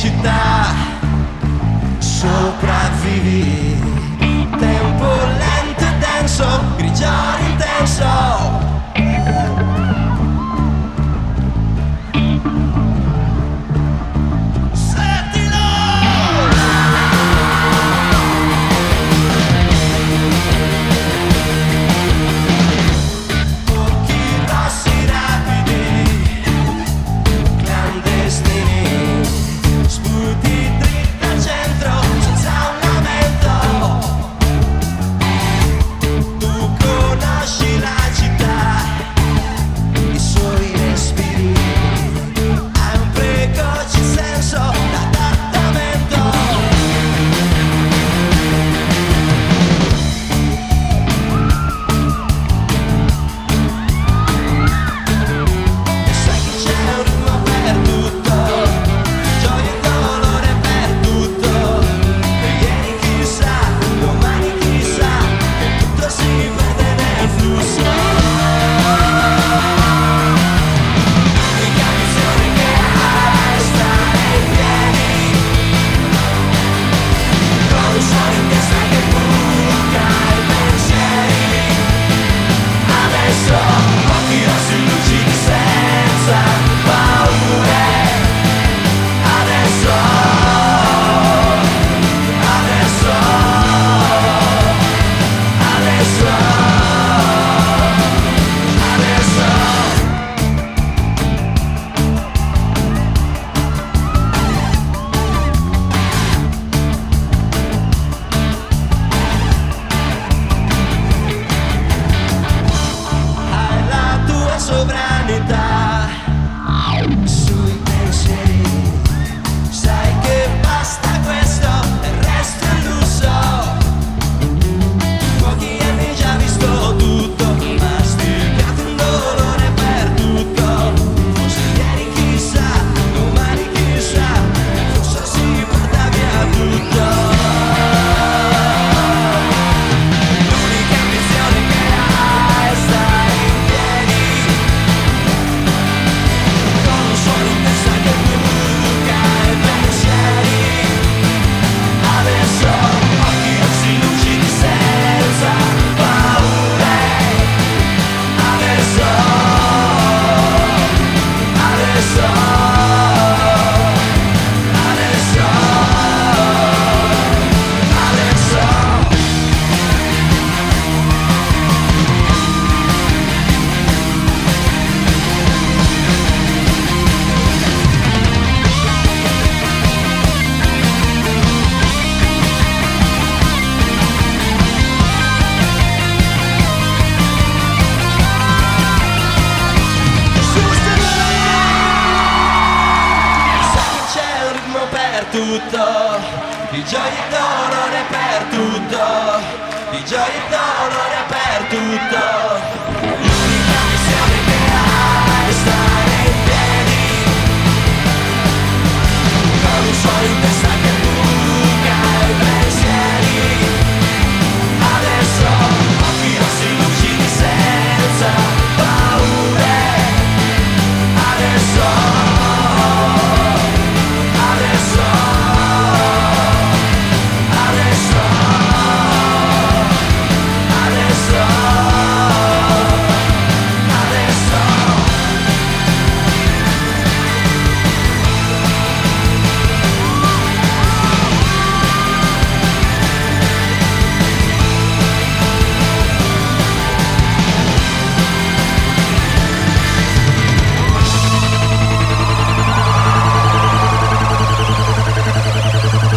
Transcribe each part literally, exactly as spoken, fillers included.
città, sopravvivi. Tempo lento e denso, grigiore intenso. Sovranità sui pensieri, sai che basta questo, il resto è lusso. Pochi anni già visto tutto, masticato un dolore per tutto. Forse ieri chissà, domani chissà, forse si porta via tutto. L'unica ambizione che hai è stare in piedi. Tutto, di gioia e dolore per tutto, di gioia e dolore per tutto. L'unica missione che hai è stare in piedi, con un suono in testa che buca i pensieri. Adesso occhi rossi lucidi senza paure. Adesso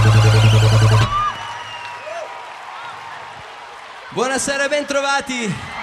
buonasera, ben trovati.